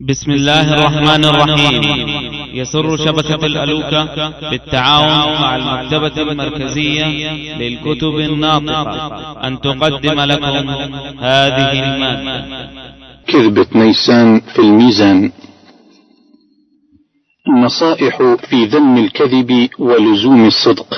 بسم الله الرحمن الرحيم. يسر شبكة الألوكة بالتعاون مع المكتبة المركزية للكتب الناطقة أن تقدم لكم هذه المادة. كذبة نيسان في الميزان. نصائح في ذم الكذب ولزوم الصدق.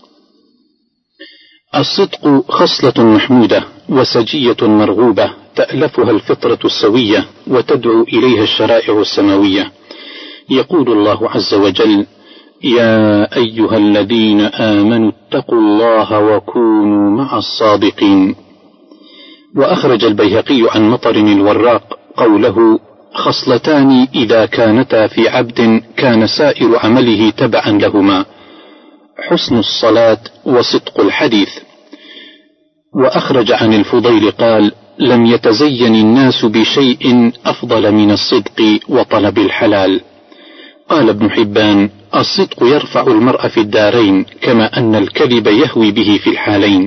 الصدق خصلة محمودة وسجية مرغوبة تألفها الفطرة السوية وتدعو إليها الشرائع السماوية. يقول الله عز وجل: يا أيها الذين آمنوا اتقوا الله وكونوا مع الصادقين. وأخرج البيهقي عن مطر الوراق قوله: خصلتان إذا كانتا في عبد كان سائر عمله تبعا لهما: حسن الصلاة وصدق الحديث. وأخرج عن الفضيل قال: لم يتزين الناس بشيء أفضل من الصدق وطلب الحلال. قال ابن حبان: الصدق يرفع المرء في الدارين كما أن الكذب يهوي به في الحالين.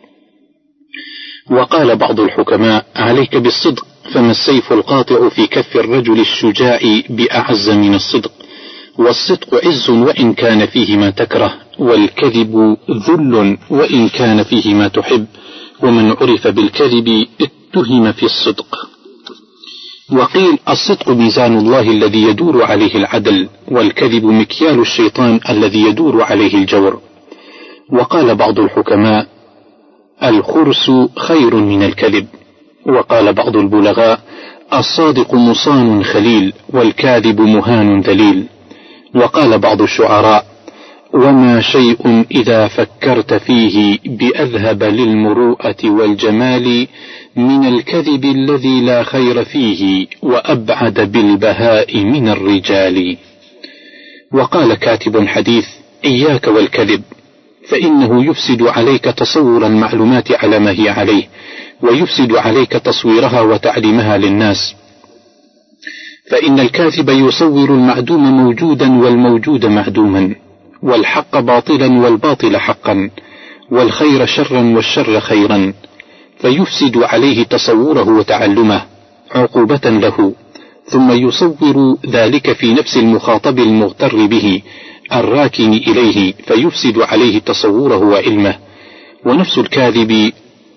وقال بعض الحكماء: عليك بالصدق، فما السيف القاطع في كف الرجل الشجاع بأعز من الصدق. والصدق عز وإن كان فيه ما تكره، والكذب ذل وإن كان فيه ما تحب، ومن عرف بالكذب اتهم في الصدق. وقيل: الصدق ميزان الله الذي يدور عليه العدل، والكذب مكيال الشيطان الذي يدور عليه الجور. وقال بعض الحكماء: الخرس خير من الكذب. وقال بعض البلغاء: الصادق مصان خليل، والكاذب مهان ذليل. وقال بعض الشعراء: وما شيء إذا فكرت فيه بأذهب للمروءة والجمال من الكذب الذي لا خير فيه، وأبعد بالبهاء من الرجال. وقال كاتب حديث: إياك والكذب، فإنه يفسد عليك تصور المعلومات على ما هي عليه، ويفسد عليك تصويرها وتعليمها للناس. فإن الكاذب يصور المعدوم موجودا والموجود معدوما، والحق باطلا والباطل حقا، والخير شرا والشر خيرا، فيفسد عليه تصوره وتعلمه عقوبة له، ثم يصور ذلك في نفس المخاطب المغتر به الراكن إليه، فيفسد عليه تصوره وعلمه. ونفس الكاذب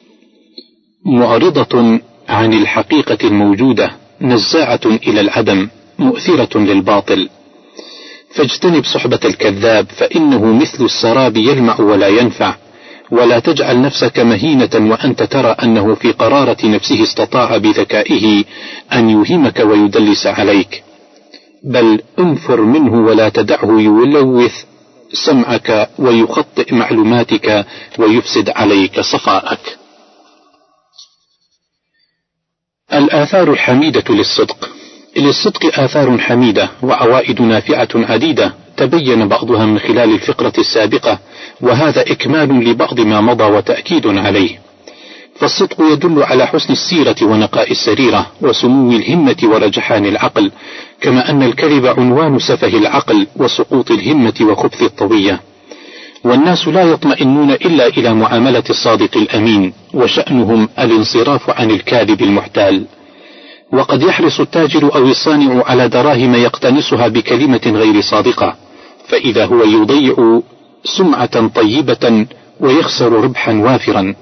معرضة عن الحقيقة الموجودة، نزاعة إلى العدم، مؤثرة للباطل. فاجتنب صحبة الكذاب، فإنه مثل السراب يلمع ولا ينفع. ولا تجعل نفسك مهينة وأنت ترى أنه في قرارة نفسه استطاع بذكائه أن يوهمك ويدلس عليك، بل انفر منه ولا تدعه يلوث سمعك ويخطئ معلوماتك ويفسد عليك صفاءك. الآثار الحميدة للصدق. للصدق آثار حميدة وعوائد نافعة عديدة تبين بعضها من خلال الفقرة السابقة، وهذا إكمال لبعض ما مضى وتأكيد عليه. فالصدق يدل على حسن السيرة ونقاء السريرة وسمو الهمة ورجحان العقل، كما أن الكذب عنوان سفه العقل وسقوط الهمة وخبث الطوية. والناس لا يطمئنون إلا إلى معاملة الصادق الأمين، وشأنهم الانصراف عن الكاذب المحتال. وقد يحرص التاجر أو الصانع على دراهم يقتنصها بكلمة غير صادقة، فإذا هو يضيع سمعة طيبة ويخسر ربحا وافرا.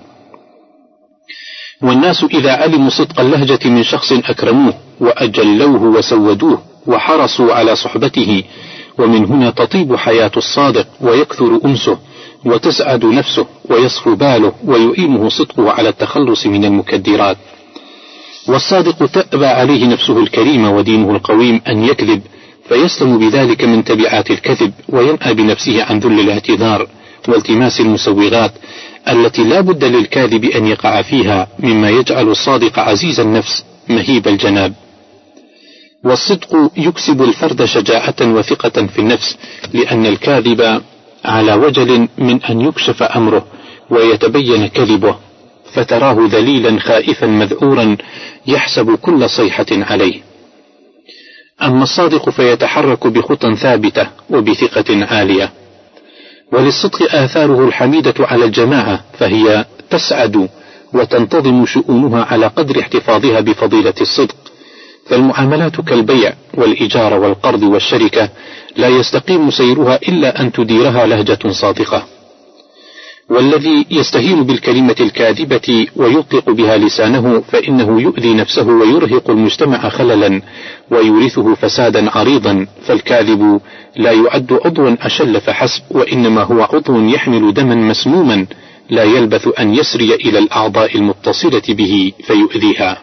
والناس إذا علموا صدق اللهجة من شخص أكرموه وأجلوه وسودوه وحرصوا على صحبته، ومن هنا تطيب حياة الصادق ويكثر أنسه وتسعد نفسه ويصفو باله ويعينه صدقه على التخلص من المكدرات. والصادق تأبى عليه نفسه الكريمة ودينه القويم أن يكذب، فيسلم بذلك من تبعات الكذب، وينأى بنفسه عن ذل الاعتذار والتماس المسوغات التي لا بد للكاذب أن يقع فيها، مما يجعل الصادق عزيز النفس مهيب الجناب. والصدق يكسب الفرد شجاعة وثقة في النفس، لأن الكاذب على وجل من أن يكشف أمره ويتبين كذبه، فتراه ذليلا خائفا مذعورا يحسب كل صيحة عليه. أما الصادق فيتحرك بخطى ثابتة وبثقة عالية. وللصدق آثاره الحميدة على الجماعة، فهي تسعد وتنتظم شؤونها على قدر احتفاظها بفضيلة الصدق، فالمعاملات كالبيع والإجارة والقرض والشركة لا يستقيم سيرها إلا أن تديرها لهجة صادقة. والذي يستهين بالكلمة الكاذبة ويطلق بها لسانه فإنه يؤذي نفسه ويرهق المجتمع خللا ويورثه فسادا عريضا. فالكاذب لا يعد عضوا أشل فحسب، وإنما هو عضو يحمل دما مسموما لا يلبث أن يسري إلى الأعضاء المتصلة به فيؤذيها.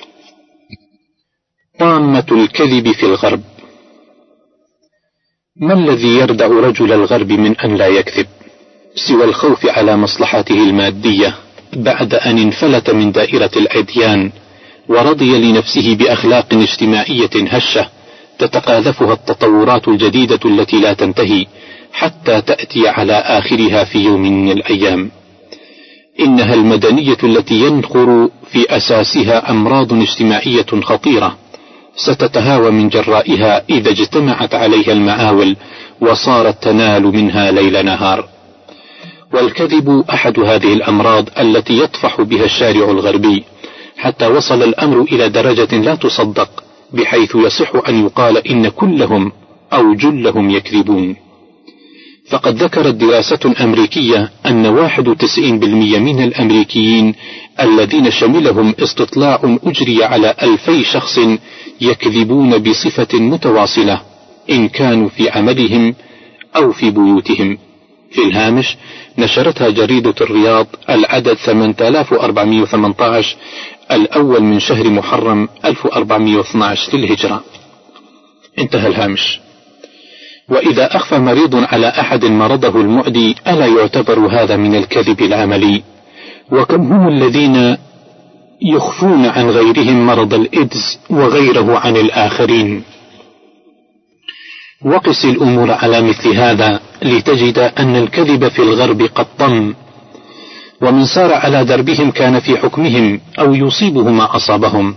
طامة الكذب في الغرب. ما الذي يردع رجل الغرب من أن لا يكذب سوى الخوف على مصلحته المادية بعد أن انفلت من دائرة الأديان ورضي لنفسه بأخلاق اجتماعية هشة تتقاذفها التطورات الجديدة التي لا تنتهي حتى تأتي على آخرها في يوم من الأيام. إنها المدنية التي ينخر في أساسها أمراض اجتماعية خطيرة ستتهاوى من جرائها إذا اجتمعت عليها المعاول وصارت تنال منها ليل نهار. والكذب أحد هذه الأمراض التي يطفح بها الشارع الغربي حتى وصل الأمر إلى درجة لا تصدق، بحيث يصح أن يقال إن كلهم أو جلهم يكذبون. فقد ذكرت دراسة أمريكية أن 91% من الأمريكيين الذين شملهم استطلاع أجري على 2000 شخص يكذبون بصفة متواصلة إن كانوا في عملهم أو في بيوتهم. في الهامش نشرتها جريدة الرياض العدد 8418 الأول من شهر محرم 1412 للهجرة. انتهى الهامش. وإذا أخفى مريض على أحد مرضه المعدي ألا يعتبر هذا من الكذب العملي؟ وكم هم الذين يخفون عن غيرهم مرض الإيدز وغيره عن الآخرين؟ وقس الأمور على مثل هذا لتجد أن الكذب في الغرب قد طم، ومن سار على دربهم كان في حكمهم أو يصيبه ما أصابهم.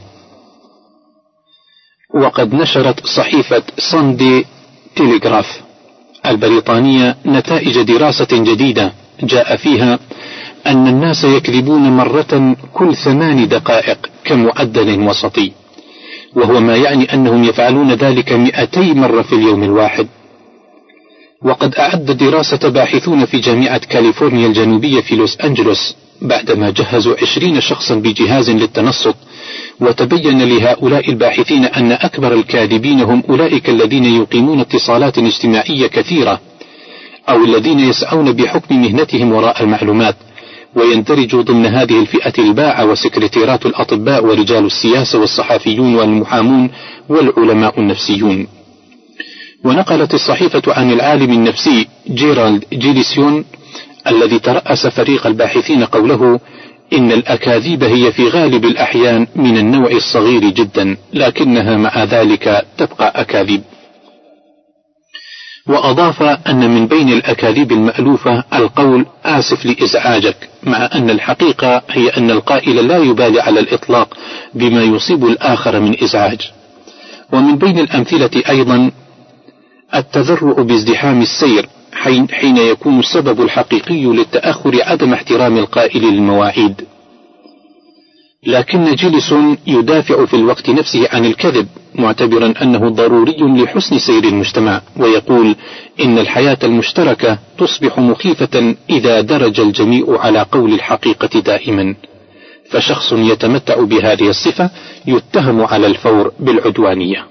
وقد نشرت صحيفة ساندي تيليغراف البريطانية نتائج دراسة جديدة جاء فيها أن الناس يكذبون مرة كل 8 دقائق كمعدل وسطي، وهو ما يعني أنهم يفعلون ذلك 200 مرة في اليوم الواحد. وقد أعد دراسة باحثون في جامعة كاليفورنيا الجنوبية في لوس أنجلوس بعدما جهزوا 20 شخصا بجهاز للتنصت، وتبين لهؤلاء الباحثين أن أكبر الكاذبين هم أولئك الذين يقيمون اتصالات اجتماعية كثيرة أو الذين يسعون بحكم مهنتهم وراء المعلومات، ويندرج ضمن هذه الفئة الباعة وسكرتيرات الأطباء ورجال السياسة والصحفيون والمحامون والعلماء النفسيون. ونقلت الصحيفة عن العالم النفسي جيرالد جيليسيون الذي ترأس فريق الباحثين قوله: إن الأكاذيب هي في غالب الأحيان من النوع الصغير جدا، لكنها مع ذلك تبقى أكاذيب. وأضاف أن من بين الأكاذيب المألوفة القول آسف لإزعاجك، مع أن الحقيقة هي أن القائل لا يبالي على الإطلاق بما يصيب الآخر من إزعاج. ومن بين الأمثلة أيضا التذرع بازدحام السير حين يكون السبب الحقيقي للتأخر عدم احترام القائل للمواعيد. لكن جيليسون يدافع في الوقت نفسه عن الكذب، معتبرا أنه ضروري لحسن سير المجتمع، ويقول إن الحياة المشتركة تصبح مخيفة إذا درج الجميع على قول الحقيقة دائما، فشخص يتمتع بهذه الصفة يتهم على الفور بالعدوانية.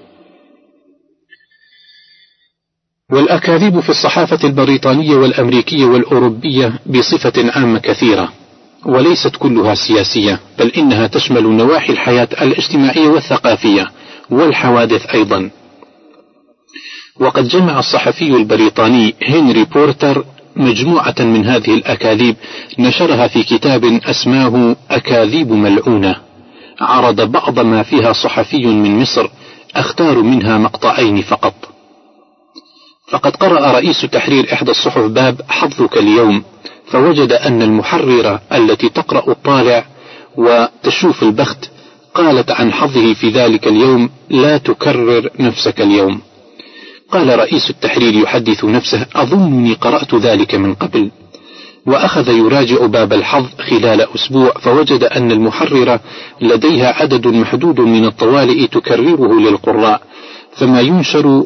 والأكاذيب في الصحافة البريطانية والأمريكية والأوروبية بصفة عامة كثيرة، وليست كلها سياسية، بل إنها تشمل نواحي الحياة الاجتماعية والثقافية والحوادث أيضا. وقد جمع الصحفي البريطاني هنري بورتر مجموعة من هذه الأكاذيب نشرها في كتاب أسماه أكاذيب ملعونة، عرض بعض ما فيها صحفي من مصر، أختار منها مقطعين فقط. فقد قرأ رئيس تحرير إحدى الصحف باب حظك اليوم، فوجد أن المحررة التي تقرأ الطالع وتشوف البخت قالت عن حظه في ذلك اليوم: لا تكرر نفسك اليوم. قال رئيس التحرير يحدث نفسه: أظنني قرأت ذلك من قبل. وأخذ يراجع باب الحظ خلال أسبوع، فوجد أن المحررة لديها عدد محدود من الطوالئ تكرره للقراء، فما ينشر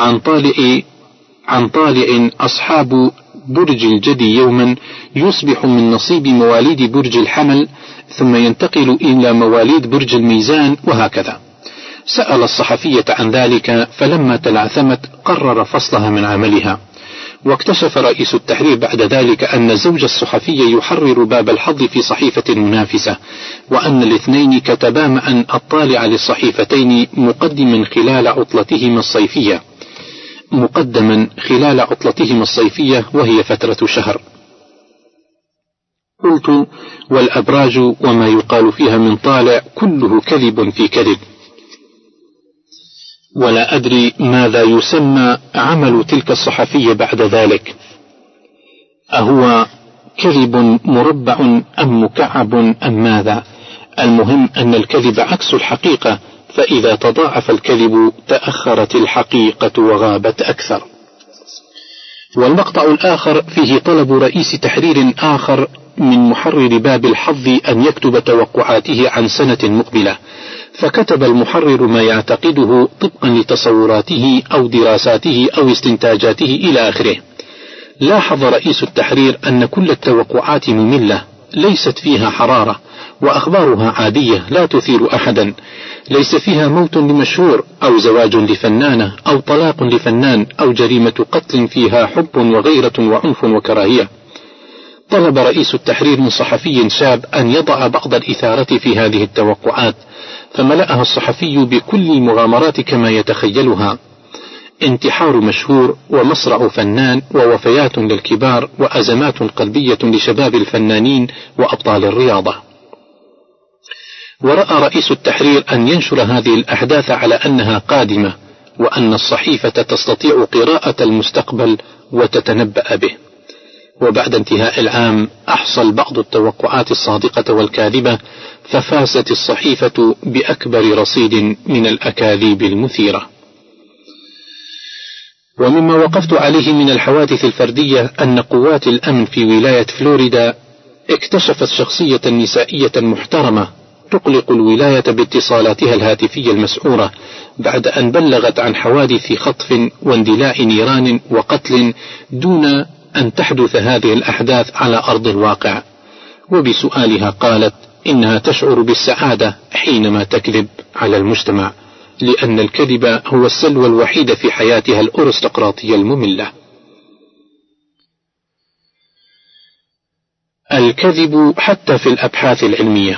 عن طالع أصحاب برج الجدي يوما يصبح من نصيب مواليد برج الحمل، ثم ينتقل إلى مواليد برج الميزان، وهكذا. سأل الصحفية عن ذلك، فلما تلعثمت قرر فصلها من عملها. واكتشف رئيس التحرير بعد ذلك أن زوج الصحفية يحرر باب الحظ في صحيفة منافسة، وأن الاثنين كتبا معا الطالع للصحيفتين مقدما خلال عطلتهما الصيفية وهي فترة شهر. قلت: والأبراج وما يقال فيها من طالع كله كذب في كذب، ولا أدري ماذا يسمى عمل تلك الصحفية بعد ذلك، أهو كذب مربع أم مكعب أم ماذا؟ المهم أن الكذب عكس الحقيقة، فإذا تضاعف الكذب تأخرت الحقيقة وغابت أكثر. والمقطع الآخر فيه طلب رئيس تحرير آخر من محرر باب الحظ أن يكتب توقعاته عن سنة مقبلة، فكتب المحرر ما يعتقده طبقا لتصوراته أو دراساته أو استنتاجاته إلى آخره. لاحظ رئيس التحرير أن كل التوقعات مملة، ليست فيها حرارة، وأخبارها عادية لا تثير أحدا، ليس فيها موت لمشهور أو زواج لفنانة أو طلاق لفنان أو جريمة قتل فيها حب وغيرة وعنف وكراهية. طلب رئيس التحرير من صحفي شاب أن يضع بعض الإثارة في هذه التوقعات، فملأها الصحفي بكل المغامرات كما يتخيلها: انتحار مشهور، ومصرع فنان، ووفيات للكبار، وأزمات قلبية لشباب الفنانين وأبطال الرياضة. ورأى رئيس التحرير أن ينشر هذه الأحداث على أنها قادمة، وأن الصحيفة تستطيع قراءة المستقبل وتتنبأ به. وبعد انتهاء العام أحصل بعض التوقعات الصادقة والكاذبة، ففازت الصحيفة بأكبر رصيد من الأكاذيب المثيرة. ومما وقفت عليه من الحوادث الفردية أن قوات الأمن في ولاية فلوريدا اكتشفت شخصية نسائية محترمة تقلق الولاية باتصالاتها الهاتفية المسعورة، بعد أن بلغت عن حوادث خطف واندلاع نيران وقتل دون أن تحدث هذه الأحداث على أرض الواقع. وبسؤالها قالت إنها تشعر بالسعادة حينما تكذب على المجتمع، لأن الكذب هو السلوى الوحيد في حياتها الأرستقراطية المملة. الكذب حتى في الأبحاث العلمية.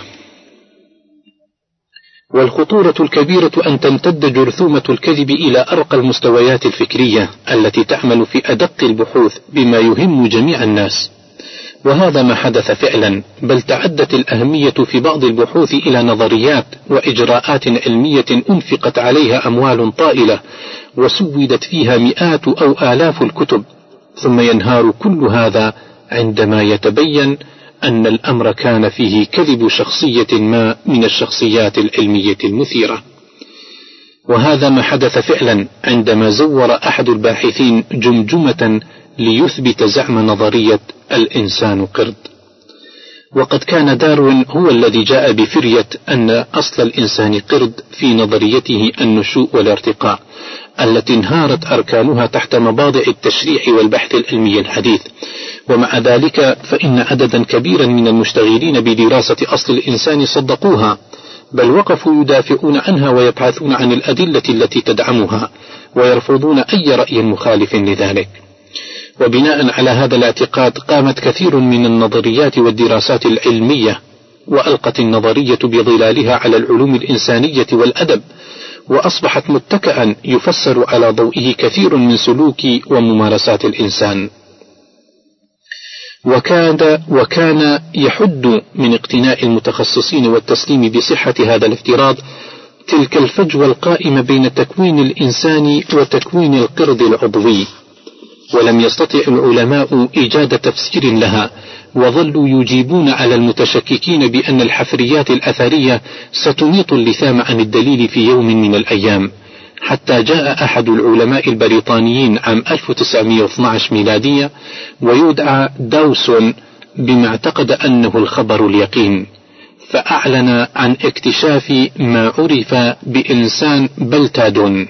والخطورة الكبيرة أن تمتد جرثومة الكذب إلى أرقى المستويات الفكرية التي تعمل في أدق البحوث بما يهم جميع الناس، وهذا ما حدث فعلا، بل تعدت الأهمية في بعض البحوث إلى نظريات وإجراءات علمية أنفقت عليها أموال طائلة وسودت فيها مئات أو آلاف الكتب، ثم ينهار كل هذا عندما يتبين أن الأمر كان فيه كذب شخصية ما من الشخصيات العلمية المثيرة. وهذا ما حدث فعلا عندما زور أحد الباحثين جمجمة ليثبت زعم نظرية الإنسان قرد. وقد كان داروين هو الذي جاء بفرية أن أصل الإنسان قرد في نظريته النشوء والارتقاء، التي انهارت أركانها تحت مباضع التشريع والبحث العلمي الحديث. ومع ذلك فإن عددا كبيرا من المشتغلين بدراسة أصل الإنسان صدقوها، بل وقفوا يدافعون عنها ويبحثون عن الأدلة التي تدعمها، ويرفضون أي رأي مخالف لذلك. وبناء على هذا الاعتقاد قامت كثير من النظريات والدراسات العلمية، وألقت النظرية بظلالها على العلوم الإنسانية والأدب، وأصبحت متكئا يفسر على ضوئه كثير من سلوك وممارسات الإنسان. وكان يحد من اقتناء المتخصصين والتسليم بصحة هذا الافتراض تلك الفجوة القائمة بين تكوين الإنسان وتكوين القرد العضوي، ولم يستطع العلماء إيجاد تفسير لها، وظلوا يجيبون على المتشككين بأن الحفريات الأثرية ستميط اللثام عن الدليل في يوم من الأيام، حتى جاء أحد العلماء البريطانيين عام 1912 ميلادية ويدعى داوسون بما اعتقد أنه الخبر اليقين، فأعلن عن اكتشاف ما عرف بإنسان بلتادون،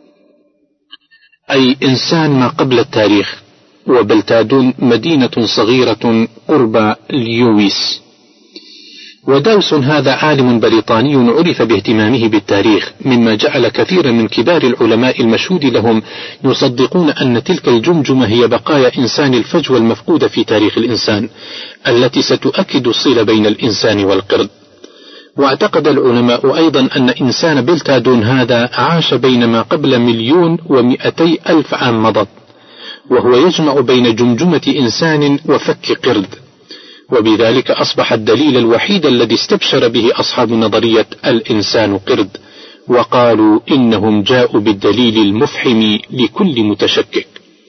أي إنسان ما قبل التاريخ. وبلتادون مدينة صغيرة قرب ليويس. وداوس هذا عالم بريطاني عرف باهتمامه بالتاريخ، مما جعل كثيرا من كبار العلماء المشهود لهم يصدقون أن تلك الجمجمة هي بقايا إنسان الفجوة المفقودة في تاريخ الإنسان، التي ستؤكد الصلة بين الإنسان والقرد. واعتقد العلماء أيضا أن إنسان بلتادون هذا عاش بين ما قبل 1,200,000 عام مضت، وهو يجمع بين جمجمة إنسان وفك قرد، وبذلك أصبح الدليل الوحيد الذي استبشر به أصحاب نظرية الإنسان قرد، وقالوا إنهم جاءوا بالدليل المفحم لكل متشكك.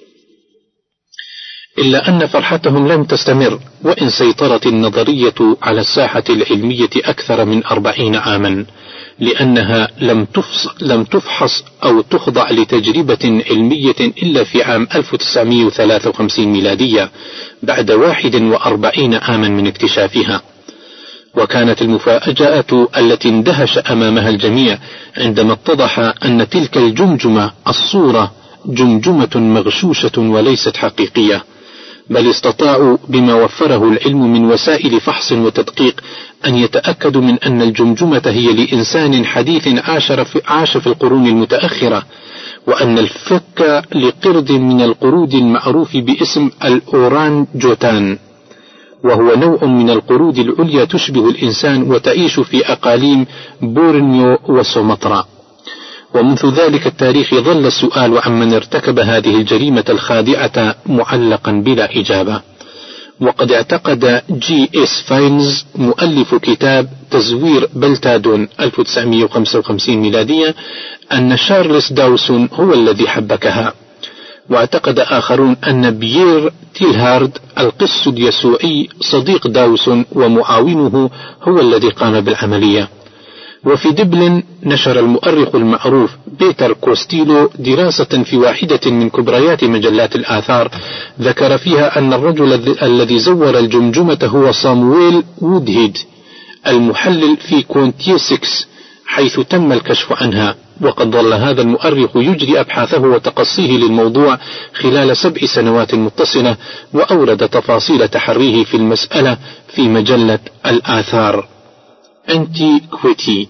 إلا أن فرحتهم لم تستمر، وإن سيطرت النظرية على الساحة العلمية أكثر من 40 عاما، لأنها لم تفحص أو تخضع لتجربة علمية إلا في عام 1953 ميلادية، بعد 41 عاما من اكتشافها. وكانت المفاجأة التي اندهش أمامها الجميع عندما اتضح أن تلك الجمجمة الصورة جمجمة مغشوشة وليست حقيقية، بل استطاعوا بما وفره العلم من وسائل فحص وتدقيق أن يتأكدوا من أن الجمجمة هي لإنسان حديث عاش في القرون المتأخرة، وأن الفك لقرد من القرود المعروف باسم الأورانجوتان، وهو نوع من القرود العليا تشبه الإنسان وتعيش في أقاليم بورنيو وسومطرة. ومنذ ذلك التاريخ ظل السؤال عمن ارتكب هذه الجريمة الخادعة معلقا بلا إجابة. وقد اعتقد جي اس فاينز مؤلف كتاب تزوير بلتادون 1955 ميلادية أن شارلز داوسون هو الذي حبكها، واعتقد آخرون أن بيير تيلهارد القس اليسوعي صديق داوسون ومعاونه هو الذي قام بالعملية. وفي دبلن نشر المؤرخ المعروف بيتر كوستيلو دراسة في واحدة من كبريات مجلات الآثار ذكر فيها أن الرجل الذي زور الجمجمة هو صامويل وودهيد المحلل في كونتيسكس حيث تم الكشف عنها. وقد ظل هذا المؤرخ يجري أبحاثه وتقصيه للموضوع خلال 7 سنوات متصلة، وأورد تفاصيل تحريه في المسألة في مجلة الآثار أنتيكويتي.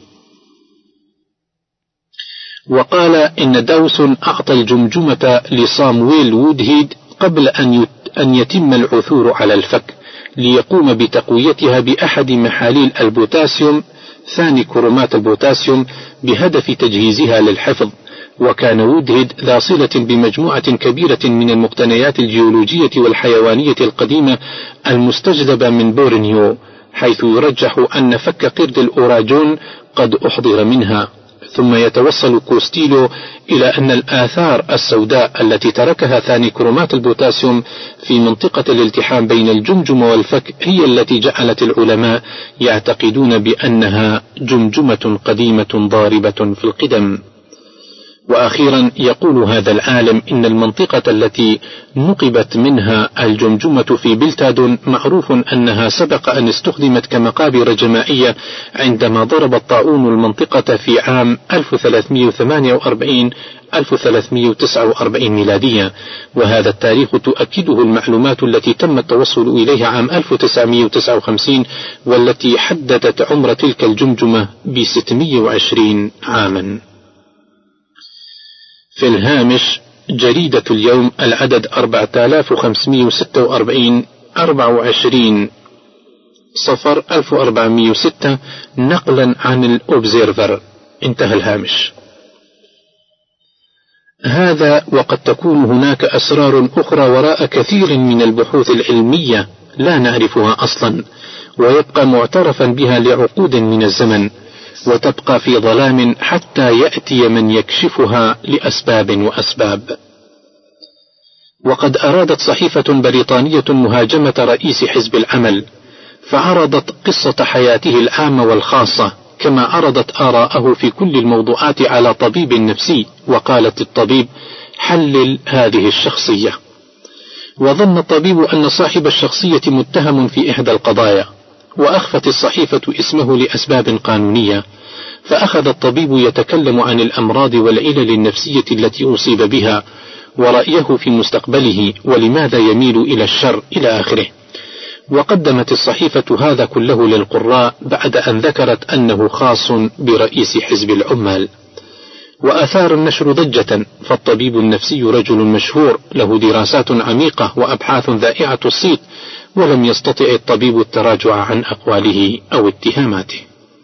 وقال إن داوسون أعطى الجمجمة لصامويل وودهيد قبل أن يتم العثور على الفك، ليقوم بتقويتها بأحد محاليل البوتاسيوم ثاني كرومات البوتاسيوم بهدف تجهيزها للحفظ. وكان وودهيد ذا صلة بمجموعة كبيرة من المقتنيات الجيولوجية والحيوانية القديمة المستجلبة من بورنيو، حيث يرجح أن فك قرد الأوراجون قد أحضر منها. ثم يتوصل كوستيلو إلى أن الآثار السوداء التي تركها ثاني كرومات البوتاسيوم في منطقة الالتحام بين الجمجمة والفك هي التي جعلت العلماء يعتقدون بأنها جمجمة قديمة ضاربة في القدم. وأخيرا يقول هذا العالم إن المنطقة التي نقبت منها الجمجمة في بلتادون معروف أنها سبق أن استخدمت كمقابر جماعية عندما ضرب الطاعون المنطقة في عام 1348-1349 ميلادية، وهذا التاريخ تؤكده المعلومات التي تم التوصل إليها عام 1959 والتي حددت عمر تلك الجمجمة ب620 عاما. في الهامش جريدة اليوم العدد 4546 24 صفر 1406 نقلا عن الأوبزيرفر. انتهى الهامش. هذا وقد تكون هناك أسرار أخرى وراء كثير من البحوث العلمية لا نعرفها أصلا، ويبقى معترفا بها لعقود من الزمن، وتبقى في ظلام حتى يأتي من يكشفها لأسباب وأسباب. وقد أرادت صحيفة بريطانية مهاجمة رئيس حزب العمل، فعرضت قصة حياته العامة والخاصة، كما عرضت آراءه في كل الموضوعات على طبيب نفسي، وقالت الطبيب: حلل هذه الشخصية. وظن الطبيب أن صاحب الشخصية متهم في إحدى القضايا، وأخفت الصحيفة اسمه لأسباب قانونية، فأخذ الطبيب يتكلم عن الأمراض والعلل النفسية التي أصيب بها ورأيه في مستقبله ولماذا يميل إلى الشر إلى آخره. وقدمت الصحيفة هذا كله للقراء بعد أن ذكرت أنه خاص برئيس حزب العمال. وأثار النشر ضجة، فالطبيب النفسي رجل مشهور له دراسات عميقة وأبحاث ذائعة الصيت، ولم يستطع الطبيب التراجع عن أقواله أو اتهاماته.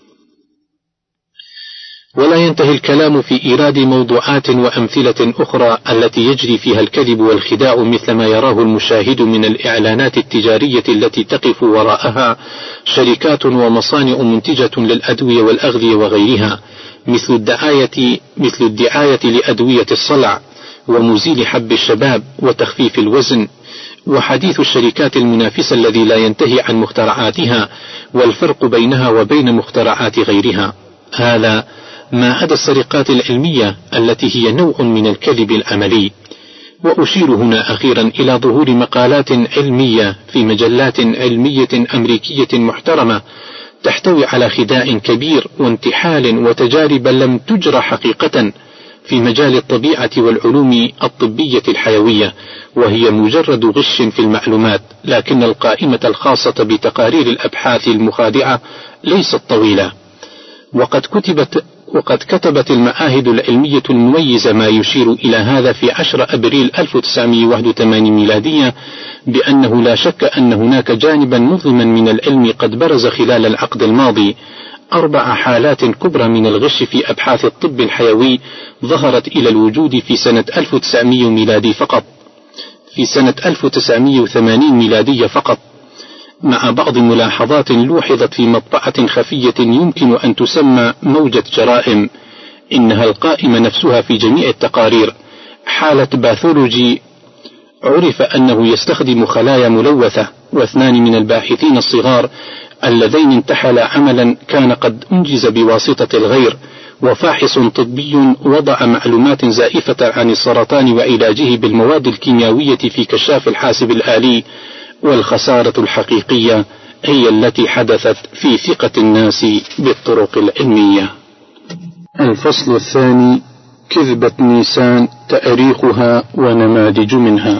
ولا ينتهي الكلام في إيراد موضوعات وأمثلة أخرى التي يجري فيها الكذب والخداع، مثل ما يراه المشاهد من الإعلانات التجارية التي تقف وراءها شركات ومصانع منتجة للأدوية والأغذية وغيرها، مثل الدعاية لأدوية الصلع ومزيل حب الشباب وتخفيف الوزن، وحديث الشركات المنافسة الذي لا ينتهي عن مخترعاتها والفرق بينها وبين مخترعات غيرها. هذا ما عدا السرقات العلمية التي هي نوع من الكذب العملي. وأشير هنا أخيرا إلى ظهور مقالات علمية في مجلات علمية أمريكية محترمة تحتوي على خداع كبير وانتحال وتجارب لم تجرى حقيقة في مجال الطبيعة والعلوم الطبية الحيوية، وهي مجرد غش في المعلومات، لكن القائمة الخاصة بتقارير الأبحاث المخادعة ليست طويلة. وقد كتبت المعاهد العلمية المميزة ما يشير إلى هذا في 10 أبريل 1981 ميلادية، بأنه لا شك أن هناك جانبا مظلما من العلم قد برز خلال العقد الماضي. 4 حالات كبرى من الغش في أبحاث الطب الحيوي ظهرت إلى الوجود في سنة 1900 ميلادي فقط، في سنة 1980 ميلادية فقط، مع بعض ملاحظات لوحظت في مطبعة خفية يمكن أن تسمى موجة جرائم، إنها القائمة نفسها في جميع التقارير. حالة باثولوجي عرف أنه يستخدم خلايا ملوثة، و2 من الباحثين الصغار اللذين انتحلا عملا كان قد أنجز بواسطة الغير، وفاحص طبي وضع معلومات زائفة عن السرطان وعلاجه بالمواد الكيميائية في كشاف الحاسب الآلي. والخسارة الحقيقية هي التي حدثت في ثقة الناس بالطرق العلمية. الفصل الثاني: كذبة نيسان، تاريخها ونماذج منها.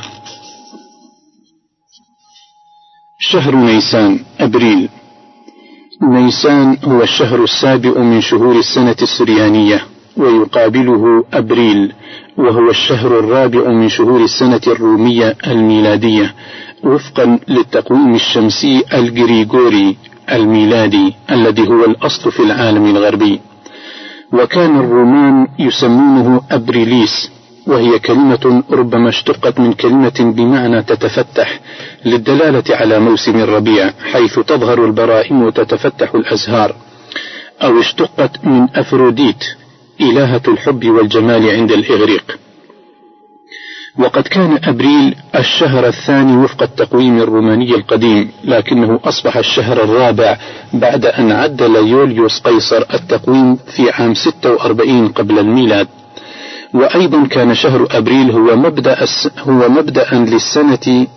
شهر نيسان، أبريل. نيسان هو الشهر السابع من شهور السنة السريانية، ويقابله أبريل وهو الشهر الرابع من شهور السنة الرومية الميلادية، وفقا للتقويم الشمسي الجريغوري الميلادي الذي هو الأصل في العالم الغربي. وكان الرومان يسمونه أبريليس، وهي كلمة ربما اشتقت من كلمة بمعنى تتفتح للدلالة على موسم الربيع حيث تظهر البرائم وتتفتح الأزهار، أو اشتقت من أفروديت إلهة الحب والجمال عند الإغريق. وقد كان أبريل الشهر الثاني وفق التقويم الروماني القديم، لكنه أصبح الشهر الرابع بعد أن عدل يوليوس قيصر التقويم في عام 46 قبل الميلاد. وأيضا كان شهر أبريل هو مبدأ للسنة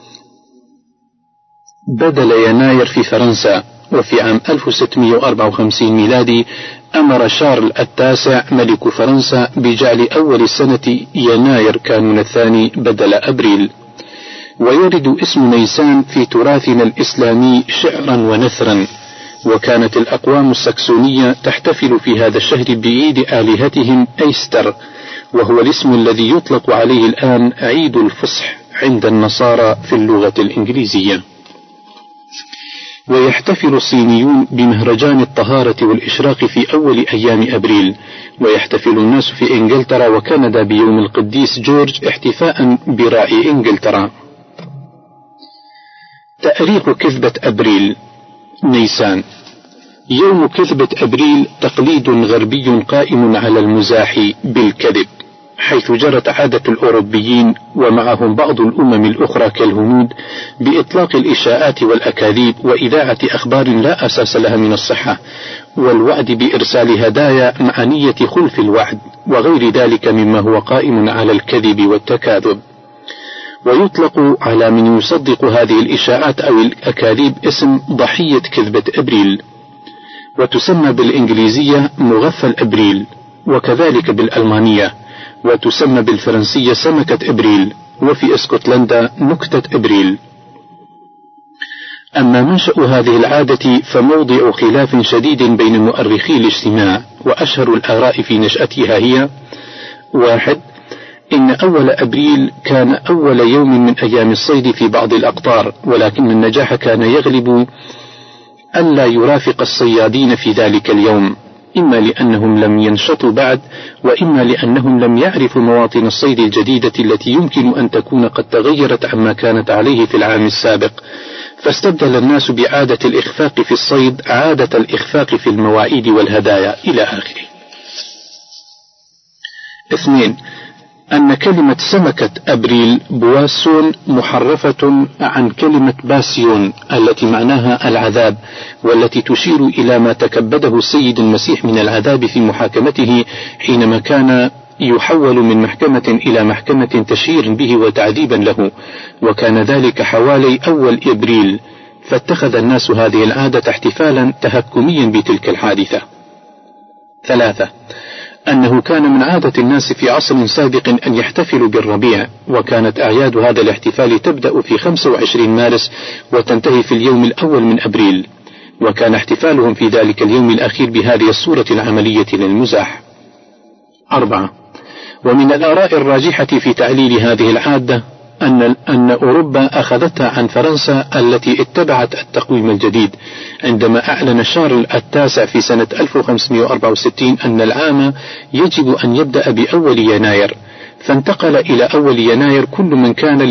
بدل يناير في فرنسا. وفي عام 1654 ميلادي أمر شارل التاسع ملك فرنسا بجعل أول السنة يناير كانون الثاني بدل أبريل. ويرد اسم نيسان في تراثنا الإسلامي شعرا ونثرا، وكانت الأقوام السكسونية تحتفل في هذا الشهر بعيد آلهتهم أيستر، وهو الاسم الذي يطلق عليه الآن عيد الفصح عند النصارى في اللغة الإنجليزية. ويحتفل الصينيون بمهرجان الطهارة والإشراق في أول أيام أبريل، ويحتفل الناس في إنجلترا وكندا بيوم القديس جورج احتفاء براعي إنجلترا. تاريخ كذبة أبريل. نيسان. يوم كذبة أبريل تقليد غربي قائم على المزاح بالكذب، حيث جرت عادة الأوروبيين ومعهم بعض الأمم الأخرى كالهنود بإطلاق الإشاعات والأكاذيب وإذاعة أخبار لا أساس لها من الصحة، والوعد بإرسال هدايا مع نية خلف الوعد، وغير ذلك مما هو قائم على الكذب والتكاذب. ويطلق على من يصدق هذه الإشاعات أو الأكاذيب اسم ضحية كذبة إبريل، وتسمى بالإنجليزية مغفل إبريل، وكذلك بالألمانية، وتسمى بالفرنسية سمكة إبريل، وفي اسكتلندا نكتة إبريل. أما منشأ هذه العادة فموضع خلاف شديد بين مؤرخي الاجتماع، وأشهر الآراء في نشأتها هي: 1. إن أول أبريل كان أول يوم من أيام الصيد في بعض الأقطار، ولكن النجاح كان يغلب ألا يرافق الصيادين في ذلك اليوم، إما لأنهم لم ينشطوا بعد، وإما لأنهم لم يعرفوا مواطن الصيد الجديدة التي يمكن أن تكون قد تغيرت عما كانت عليه في العام السابق، فاستبدل الناس بعادة الإخفاق في الصيد عادة الإخفاق في المواعيد والهدايا إلى آخره. 2. أن كلمة سمكة أبريل بواسون محرفة عن كلمة باسيون التي معناها العذاب، والتي تشير إلى ما تكبده السيد المسيح من العذاب في محاكمته حينما كان يحول من محكمة إلى محكمة تشهير به وتعذيبا له، وكان ذلك حوالي أول إبريل، فاتخذ الناس هذه العادة احتفالا تهكميا بتلك الحادثة. 3. أنه كان من عادة الناس في عصر سابق أن يحتفلوا بالربيع، وكانت أعياد هذا الاحتفال تبدأ في 25 مارس وتنتهي في اليوم الأول من أبريل، وكان احتفالهم في ذلك اليوم الأخير بهذه الصورة العملية للمزاح. 4. ومن الآراء الراجحة في تعليل هذه العادة أن أوروبا أخذتها عن فرنسا التي اتبعت التقويم الجديد، عندما أعلن شارل التاسع في سنة 1564 أن العام يجب أن يبدأ بأول يناير، فانتقل إلى أول يناير كل ما كان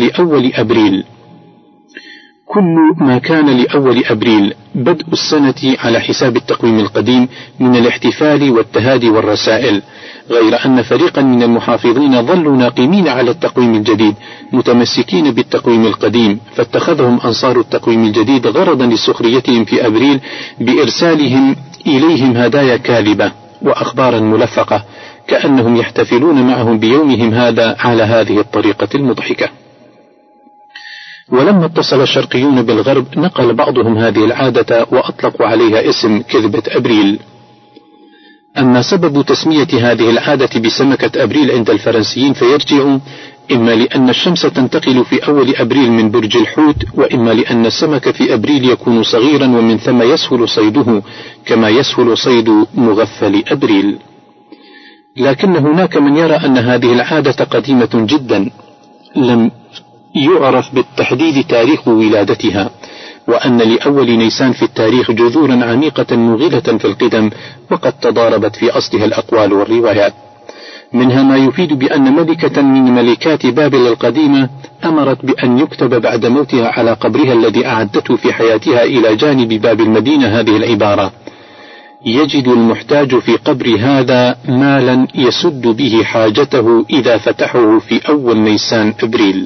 لأول أبريل بدء السنة على حساب التقويم القديم من الاحتفال والتهادي والرسائل، غير أن فريقا من المحافظين ظلوا ناقمين على التقويم الجديد متمسكين بالتقويم القديم، فاتخذهم أنصار التقويم الجديد غرضا لسخريتهم في أبريل بإرسالهم إليهم هدايا كاذبة وأخبارا ملفقة، كأنهم يحتفلون معهم بيومهم هذا على هذه الطريقة المضحكة. ولما اتصل الشرقيون بالغرب نقل بعضهم هذه العادة وأطلقوا عليها اسم كذبة أبريل. أما سبب تسمية هذه العادة بسمكة أبريل عند الفرنسيين فيرجع إما لأن الشمس تنتقل في أول أبريل من برج الحوت، وإما لأن السمك في أبريل يكون صغيرا ومن ثم يسهل صيده كما يسهل صيد مغفل أبريل. لكن هناك من يرى أن هذه العادة قديمة جدا لم يعرف بالتحديد تاريخ ولادتها، وأن لأول نيسان في التاريخ جذورا عميقة مغيلة في القدم، وقد تضاربت في أصلها الأقوال والروايات، منها ما يفيد بأن ملكة من ملكات بابل القديمة أمرت بأن يكتب بعد موتها على قبرها الذي أعدته في حياتها إلى جانب باب المدينة هذه العبارة: يجد المحتاج في قبر هذا مالا يسد به حاجته إذا فتحه في أول نيسان أبريل.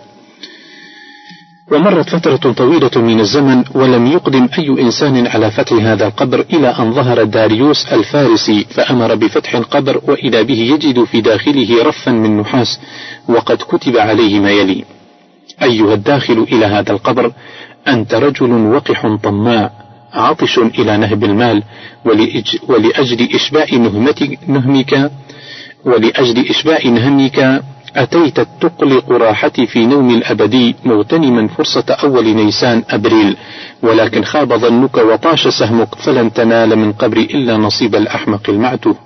ومرت فترة طويلة من الزمن ولم يقدم أي إنسان على فتح هذا القبر، إلى أن ظهر داريوس الفارسي فأمر بفتح القبر، وإذا به يجد في داخله رفا من نحاس وقد كتب عليه ما يلي: أيها الداخل إلى هذا القبر، أنت رجل وقح طماع عطش إلى نهب المال، ولأجل إشباع نهمك أتيت تقلق راحتي في نوم الأبدي مغتنما فرصة أول نيسان أبريل، ولكن خاب ظنك وطاش سهمك فلن تنال من قبري إلا نصيب الأحمق المعتوه.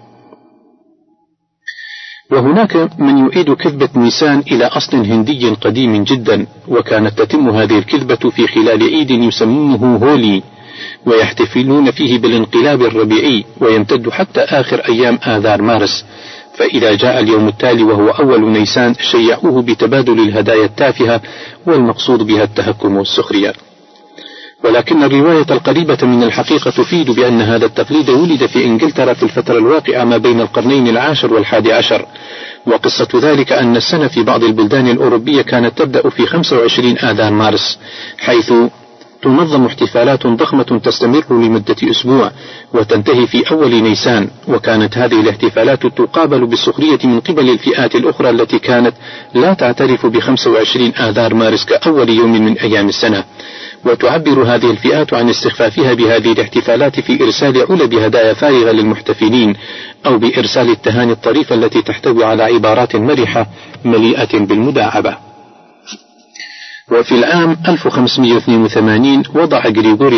وهناك من يعيد كذبة نيسان إلى أصل هندي قديم جدا، وكانت تتم هذه الكذبة في خلال عيد يسمونه هولي، ويحتفلون فيه بالانقلاب الربيعي، ويمتد حتى آخر أيام آذار مارس، فإذا جاء اليوم التالي وهو أول نيسان شيعوه بتبادل الهدايا التافهة، والمقصود بها التهكم والسخرية. ولكن الرواية القريبة من الحقيقة تفيد بأن هذا التقليد ولد في إنجلترا في الفترة الواقعة ما بين القرنين 10 و11، وقصة ذلك أن السنة في بعض البلدان الأوروبية كانت تبدأ في 25 آذار مارس، حيث تنظم احتفالات ضخمة تستمر لمدة أسبوع وتنتهي في أول نيسان، وكانت هذه الاحتفالات تقابل بالسخرية من قبل الفئات الأخرى التي كانت لا تعترف ب25 آذار مارس كأول يوم من أيام السنة. وتعبر هذه الفئات عن استخفافها بهذه الاحتفالات في إرسال علب هدايا فارغة للمحتفلين أو بإرسال التهاني الطريفة التي تحتوي على عبارات مرحة مليئة بالمداعبة. وفي العام 1582 وضع غريغوري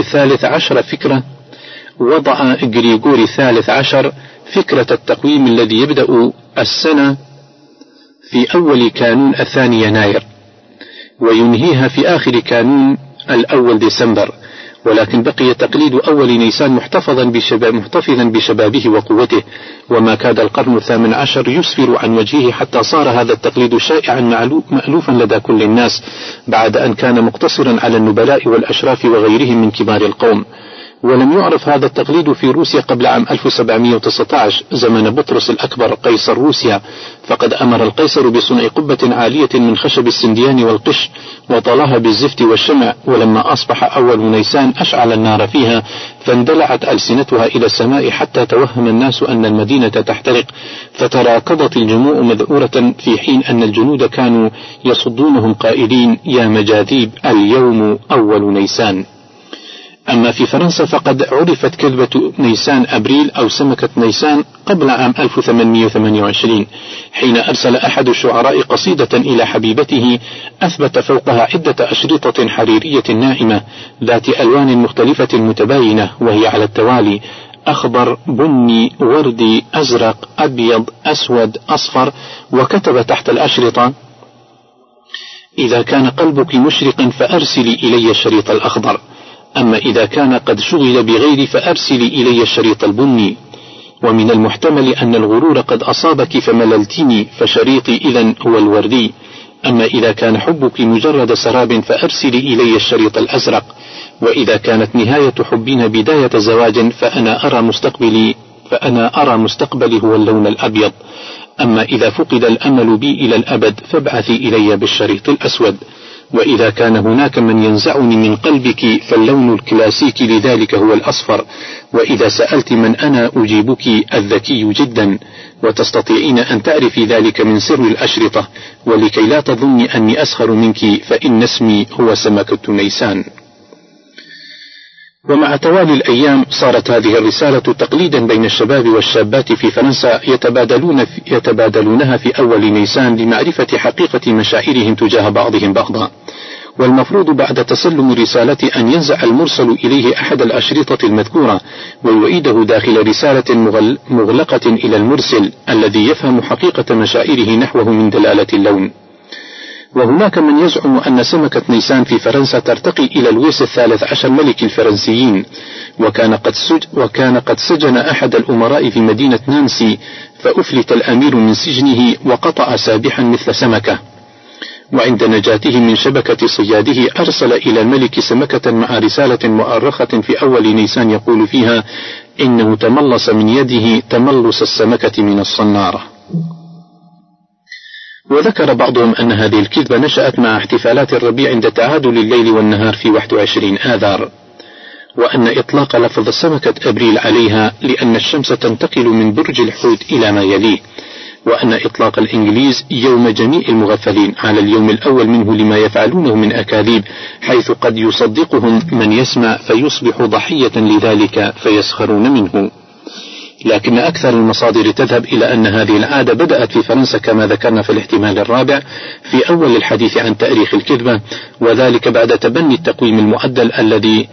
الثالث عشر فكرة التقويم الذي يبدأ السنة في أول كانون 2 يناير وينهيها في آخر كانون 1 ديسمبر، ولكن بقي تقليد أول نيسان محتفظا بشبابه وقوته، وما كاد القرن 18 يسفر عن وجهه حتى صار هذا التقليد شائعا مألوفا لدى كل الناس، بعد أن كان مقتصرا على النبلاء والأشراف وغيرهم من كبار القوم. ولم يعرف هذا التقليد في روسيا قبل عام 1719 زمن بطرس الأكبر قيصر روسيا، فقد أمر القيصر بصنع قبة عالية من خشب السنديان والقش وطلاها بالزفت والشمع، ولما أصبح أول نيسان أشعل النار فيها فاندلعت ألسنتها إلى السماء حتى توهم الناس أن المدينة تحترق، فتراكضت الجموع مذعورة، في حين أن الجنود كانوا يصدونهم قائلين: يا مجاذيب اليوم أول نيسان. أما في فرنسا فقد عرفت كذبة نيسان أبريل أو سمكة نيسان قبل عام 1828، حين أرسل أحد الشعراء قصيدة إلى حبيبته أثبت فوقها عدة أشرطة حريرية ناعمة ذات ألوان مختلفة متباينة، وهي على التوالي: أخضر، بني، وردي، أزرق، أبيض، أسود، أصفر. وكتب تحت الأشرطة: إذا كان قلبك مشرقا فأرسلي إلي الشريط الأخضر، أما إذا كان قد شغل بغيري فأرسلي إلي الشريط البني، ومن المحتمل أن الغرور قد أصابك فمللتني، فشريطي إذن هو الوردي، أما إذا كان حبك مجرد سراب فأرسلي إلي الشريط الأزرق، وإذا كانت نهاية حبنا بداية زواج فأنا أرى مستقبلي هو اللون الأبيض، أما إذا فقد الأمل بي إلى الأبد فابعثي إلي بالشريط الأسود، وإذا كان هناك من ينزعني من قلبك فاللون الكلاسيكي لذلك هو الأصفر، وإذا سألت من أنا أجيبك الذكي جدا، وتستطيعين أن تعرفي ذلك من سر الأشرطة، ولكي لا تظني أني أسخر منك فإن اسمي هو سمكة نيسان. ومع توالي الأيام صارت هذه الرسالة تقليدا بين الشباب والشابات في فرنسا يتبادلونها في أول نيسان لمعرفة حقيقة مشاعرهم تجاه بعضهم بعضا. والمفروض بعد تسلم الرسالة أن ينزع المرسل إليه أحد الأشرطة المذكورة ويعيده داخل رسالة مغلقة إلى المرسل الذي يفهم حقيقة مشاعره نحوه من دلالة اللون. وهناك من يزعم أن سمكة نيسان في فرنسا ترتقي إلى لويس 13 ملك الفرنسيين، وكان قد سجن أحد الأمراء في مدينة نانسي، فأفلت الأمير من سجنه وقطع سابحا مثل سمكة، وعند نجاته من شبكة صياده أرسل إلى الملك سمكة مع رسالة مؤرخة في أول نيسان يقول فيها إنه تملص من يده تملص السمكة من الصنارة. وذكر بعضهم أن هذه الكذبة نشأت مع احتفالات الربيع عند تعادل الليل والنهار في 21 آذار، وأن إطلاق لفظ سمكة أبريل عليها لأن الشمس تنتقل من برج الحوت إلى ما يليه، وأن إطلاق الإنجليز يوم جميع المغفلين على اليوم الأول منه لما يفعلونه من أكاذيب، حيث قد يصدقهم من يسمع فيصبح ضحية لذلك فيسخرون منه. لكن أكثر المصادر تذهب إلى أن هذه العادة بدأت في فرنسا كما ذكرنا في الاحتمال الرابع في أول الحديث عن تاريخ الكذبة، وذلك بعد تبني التقويم المعدل الذي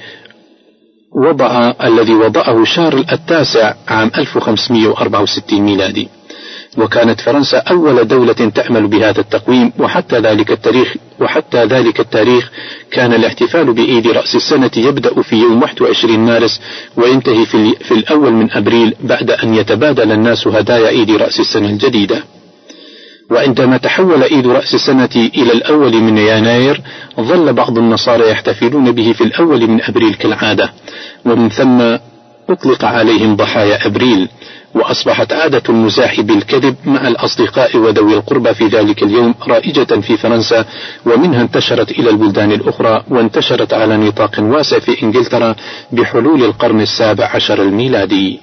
وضعه شارل التاسع عام 1564 ميلادي. وكانت فرنسا أول دولة تعمل بهذا التقويم، وحتى ذلك التاريخ كان الاحتفال بعيد رأس السنة يبدأ في يوم 21 مارس وينتهي في الأول من أبريل، بعد أن يتبادل الناس هدايا عيد رأس السنة الجديدة. وعندما تحول عيد رأس السنة إلى الأول من يناير ظل بعض النصارى يحتفلون به في الأول من أبريل كالعادة، ومن ثم أطلق عليهم ضحايا أبريل. وأصبحت عادة المزاح بالكذب مع الأصدقاء وذوي القربى في ذلك اليوم رائجة في فرنسا، ومنها انتشرت إلى البلدان الأخرى، وانتشرت على نطاق واسع في إنجلترا بحلول القرن 17 الميلادي.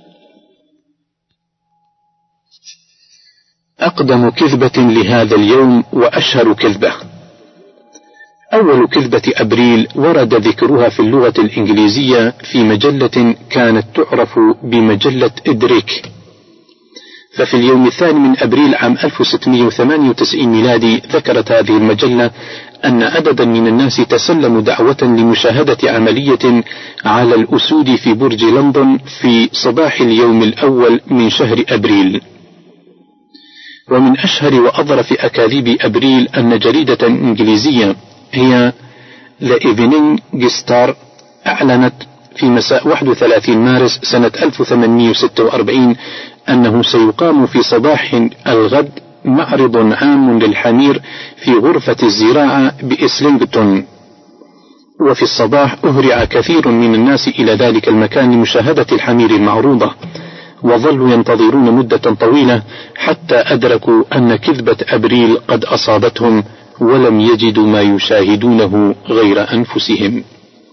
أقدم كذبة لهذا اليوم وأشهر كذبة. أول كذبة أبريل ورد ذكرها في اللغة الإنجليزية في مجلة كانت تعرف بمجلة إدريك. ففي اليوم 2 من أبريل عام 1698 ميلادي ذكرت هذه المجلة أن عددا من الناس تسلموا دعوة لمشاهدة عملية على الأسود في برج لندن في صباح اليوم الأول من شهر أبريل. ومن أشهر وأظرف أكاذيب أبريل أن جريدة إنجليزية هي The Evening Star أعلنت في مساء 31 مارس سنة 1846 أنه سيقام في صباح الغد معرض عام للحمير في غرفة الزراعة بإسلينغتون. وفي الصباح أهرع كثير من الناس إلى ذلك المكان لمشاهدة الحمير المعروضة، وظلوا ينتظرون مدة طويلة حتى أدركوا أن كذبة أبريل قد أصابتهم، ولم يجدوا ما يشاهدونه غير أنفسهم.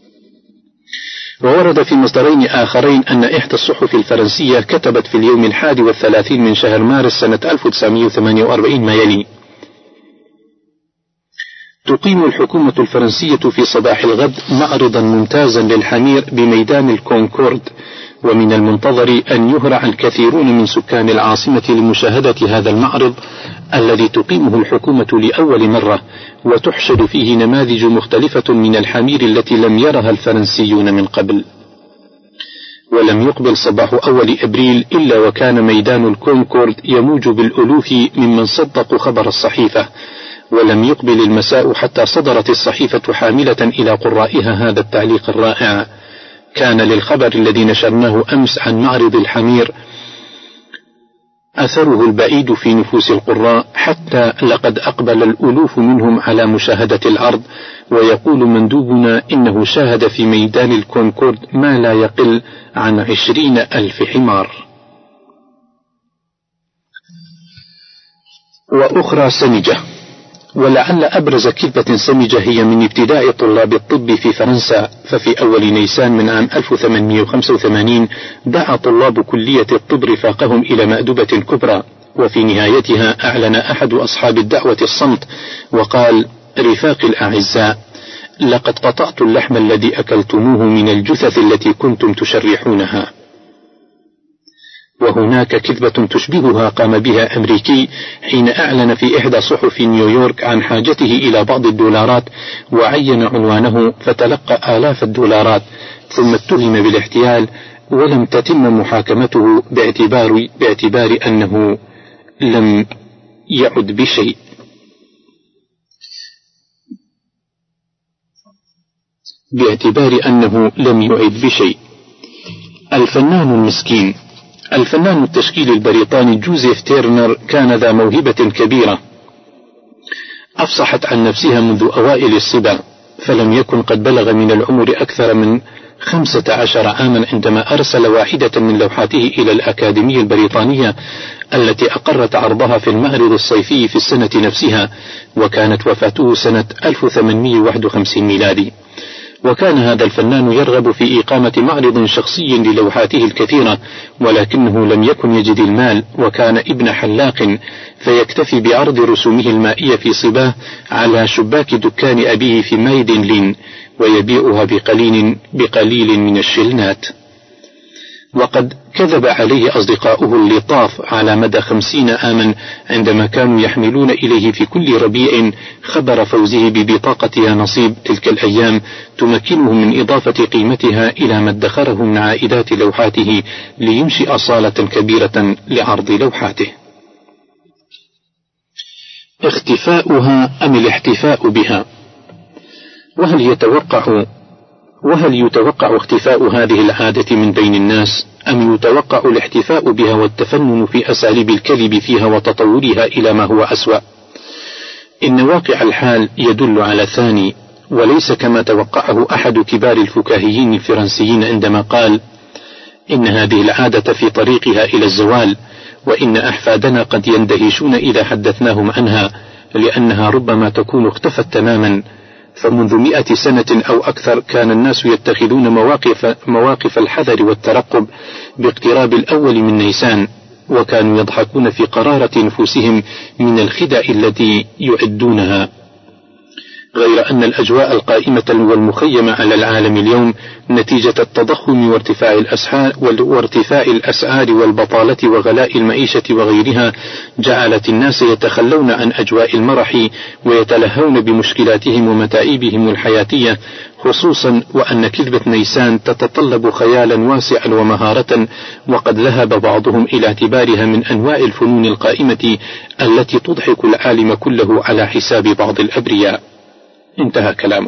وورد في مصدرين آخرين أن إحدى الصحف الفرنسية كتبت في اليوم 31 من شهر مارس سنة 1948 ما يلي: تقيم الحكومة الفرنسية في صباح الغد معرضا ممتازا للحمير بميدان الكونكورد، ومن المنتظر أن يهرع الكثيرون من سكان العاصمة لمشاهدة هذا المعرض الذي تقيمه الحكومة لأول مرة، وتحشد فيه نماذج مختلفة من الحمير التي لم يرها الفرنسيون من قبل. ولم يقبل صباح أول أبريل إلا وكان ميدان الكونكورد يموج بالألوف ممن صدقوا خبر الصحيفة، ولم يقبل المساء حتى صدرت الصحيفة حاملة إلى قرائها هذا التعليق الرائع: كان للخبر الذي نشرناه أمس عن معرض الحمير أثره البعيد في نفوس القراء، حتى لقد أقبل الألوف منهم على مشاهدة العرض، ويقول مندوبنا إنه شاهد في ميدان الكونكورد ما لا يقل عن 20,000 حمار. وأخرى سمجة، ولعل أبرز كذبة سمجة هي من ابتداء طلاب الطب في فرنسا. ففي أول نيسان من عام 1885 دعا طلاب كلية الطب رفاقهم إلى مأدبة كبرى، وفي نهايتها أعلن أحد أصحاب الدعوة الصمت وقال: رفاقي الأعزاء، لقد قطعت اللحم الذي أكلتموه من الجثث التي كنتم تشرحونها. وهناك كذبة تشبهها قام بها أمريكي حين أعلن في إحدى صحف نيويورك عن حاجته إلى بعض الدولارات، وعين عنوانه فتلقى آلاف الدولارات، ثم اتهم بالاحتيال ولم تتم محاكمته باعتبار أنه لم يعد بشيء. الفنان المسكين. الفنان التشكيلي البريطاني جوزيف تيرنر كان ذا موهبة كبيرة أفصحت عن نفسها منذ أوائل الصبا، فلم يكن قد بلغ من العمر أكثر من 15 عاما عندما أرسل واحدة من لوحاته إلى الأكاديمية البريطانية التي أقرت عرضها في المعرض الصيفي في السنة نفسها، وكانت وفاته سنة 1851 ميلادي. وكان هذا الفنان يرغب في إقامة معرض شخصي للوحاته الكثيرة، ولكنه لم يكن يجد المال، وكان ابن حلاق، فيكتفي بعرض رسومه المائية في صباه على شباك دكان أبيه في مايدنلين، ويبيعها بقليل من الشلنات. وقد كذب عليه أصدقاؤه اللطاف على مدى 50 عاما عندما كانوا يحملون إليه في كل ربيع خبر فوزه ببطاقة يا نصيب تلك الأيام تمكنه من إضافة قيمتها إلى ما ادخره من عائدات لوحاته لينشئ صالة كبيرة لعرض لوحاته. اختفاؤها أم الاحتفاء بها؟ وهل يتوقع اختفاء هذه العادة من بين الناس، أم يتوقع الاحتفاء بها والتفنن في أساليب الكذب فيها وتطورها إلى ما هو أسوأ؟ إن واقع الحال يدل على الثاني، وليس كما توقعه أحد كبار الفكاهيين الفرنسيين عندما قال: إن هذه العادة في طريقها إلى الزوال، وإن أحفادنا قد يندهشون إذا حدثناهم عنها، لأنها ربما تكون اختفت تماما. فمنذ 100 سنة أو أكثر كان الناس يتخذون مواقف الحذر والترقب باقتراب الأول من نيسان، وكانوا يضحكون في قرارة نفوسهم من الخدع التي يعدونها. غير أن الأجواء القائمة والمخيمة على العالم اليوم نتيجة التضخم وارتفاع الأسعار والبطالة وغلاء المعيشة وغيرها جعلت الناس يتخلون عن أجواء المرح ويتلهون بمشكلاتهم ومتاعبهم الحياتية، خصوصا وأن كذبة نيسان تتطلب خيالا واسعا ومهارة، وقد ذهب بعضهم إلى اعتبارها من أنواع الفنون القائمة التي تضحك العالم كله على حساب بعض الأبرياء. انتهى كلامه.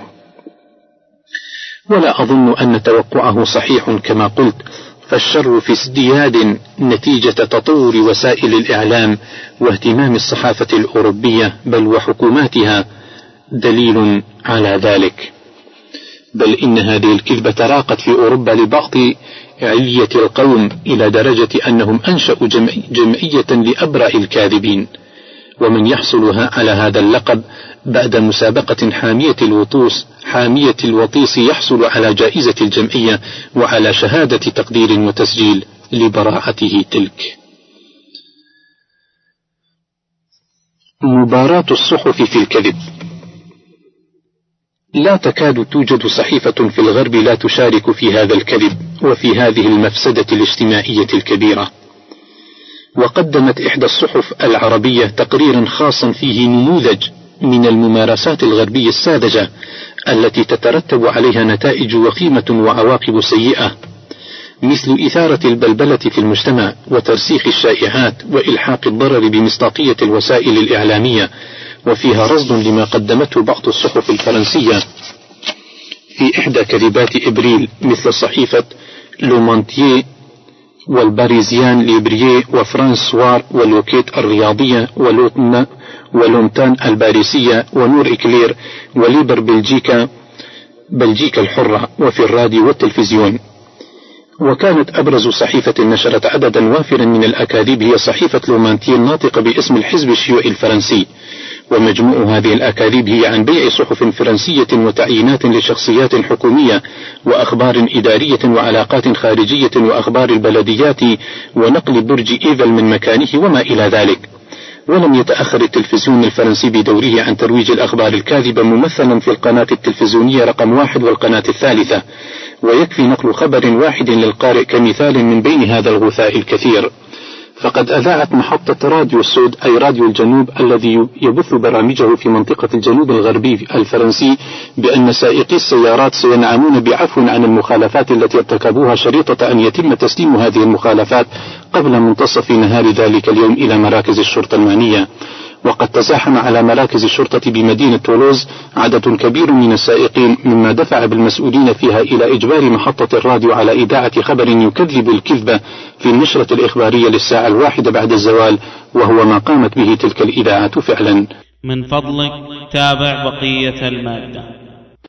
ولا أظن أن توقعه صحيح كما قلت، فالشر في ازدياد نتيجة تطور وسائل الإعلام واهتمام الصحافة الأوروبية بل وحكوماتها دليل على ذلك. بل إن هذه الكذبة راقت في أوروبا لبعض علية القوم إلى درجة أنهم أنشأوا جمعية لأبرأ الكاذبين، ومن يحصل على هذا اللقب بعد مسابقة حامية الوطيس يحصل على جائزة الجمعية وعلى شهادة تقدير وتسجيل لبراءته تلك. مباراة الصحف في الكذب. لا تكاد توجد صحيفة في الغرب لا تشارك في هذا الكذب وفي هذه المفسدة الاجتماعية الكبيرة. وقدمت إحدى الصحف العربية تقريرا خاصا فيه نموذج من الممارسات الغربية الساذجة التي تترتب عليها نتائج وخيمة وعواقب سيئة، مثل إثارة البلبلة في المجتمع وترسيخ الشائعات وإلحاق الضرر بمصداقية الوسائل الإعلامية. وفيها رصد لما قدمته بعض الصحف الفرنسية في إحدى كذبات إبريل، مثل صحيفة لومونتيي والباريزيان ليبريي وفرانسوار والوكيت الرياضية ولومتان الباريسية ونور إكلير وليبر بلجيكا الحرة، وفي الراديو والتلفزيون. وكانت أبرز صحيفة نشرت عددا وافرا من الأكاذيب هي صحيفة لومانتي الناطقة باسم الحزب الشيوعي الفرنسي. ومجموع هذه الأكاذيب هي عن بيع صحف فرنسية وتعيينات لشخصيات حكومية وأخبار إدارية وعلاقات خارجية وأخبار البلديات ونقل برج إيفل من مكانه وما إلى ذلك. ولم يتأخر التلفزيون الفرنسي بدوره عن ترويج الأخبار الكاذبة، ممثلا في القناة التلفزيونية رقم 1 والقناة الثالثة، ويكفي نقل خبر واحد للقارئ كمثال من بين هذا الغثاء الكثير. فقد أذاعت محطة راديو السود أي راديو الجنوب الذي يبث برامجه في منطقة الجنوب الغربي الفرنسي بأن سائقي السيارات سينعمون بعفو عن المخالفات التي ارتكبوها، شريطة أن يتم تسليم هذه المخالفات قبل منتصف نهار ذلك اليوم إلى مراكز الشرطة المعنية. وقد تزاحم على مراكز الشرطة بمدينة تولوز عدد كبير من السائقين، مما دفع بالمسؤولين فيها إلى إجبار محطة الراديو على إذاعة خبر يكذب الكذبة في النشرة الإخبارية للساعة 1 بعد الزوال، وهو ما قامت به تلك الإذاعة فعلا. من فضلك تابع بقية المادة.